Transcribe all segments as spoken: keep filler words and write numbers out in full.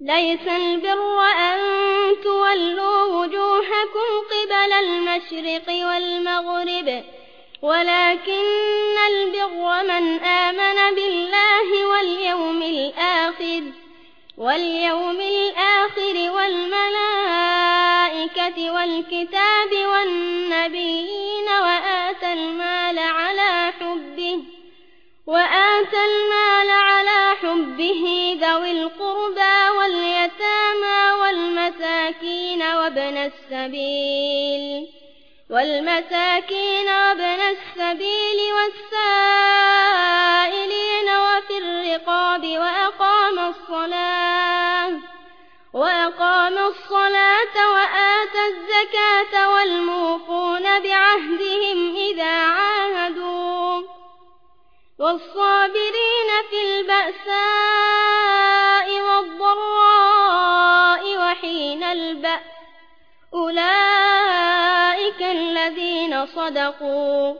ليس البر أن تولوا وجوهكم قبل المشرق والمغرب ولكن البر من آمن بالله واليوم الآخر واليوم الآخر والملائكة والكتاب والنبيين وآتى المال على حبه وآتى المال على حبه ذوي القربى واليتامى والمساكين وابن السبيل والمساكين وابن السبيل والسائلين وفي الرقاب وأقام الصلاة وأقام الصلاة وآتى الزكاة والموفون بعهدهم إذا عاهدوا والصابرين في البأساء والضراء وحين البأس أولئك الذين صدقوا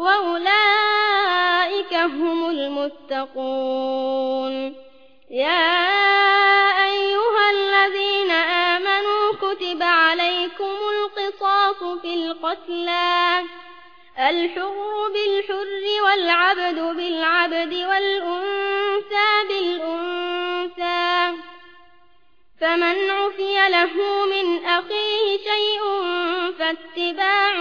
وأولئك هم المتقون. يا أيها الذين آمنوا كتب عليكم القصاص في القتلى الحر بالحر والعبد بالعبد والأنثى بالأنثى فمن عفي له من أخيه شيء فاتباع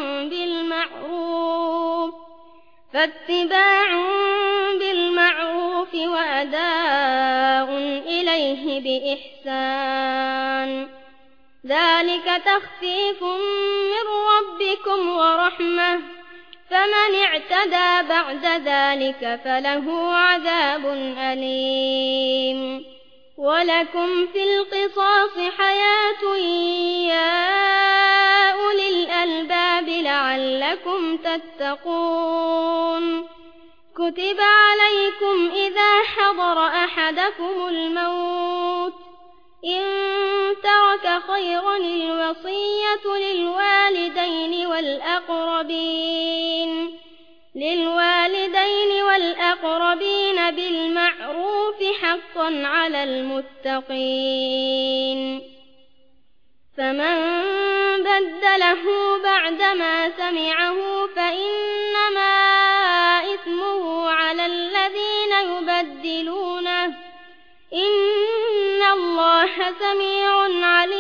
بالمعروف فاتباع بالمعروف وأداء إليه بإحسان ذلك تخفيف من ربكم ورحمة فمن اعتدى بعد ذلك فله عذاب أليم. ولكم في القصاص حياة يا أولي الألباب لعلكم تتقون. كتب عليكم إذا حضر أحدكم الموت إن ترك خيرا الوصية للوالدين والأقربين للوالدين والأقربين بالمعروف حقا على المتقين. فمن بدله بعدما سمعه فإنما إثمه على الذين يبدلونه إن الله سميع عليم.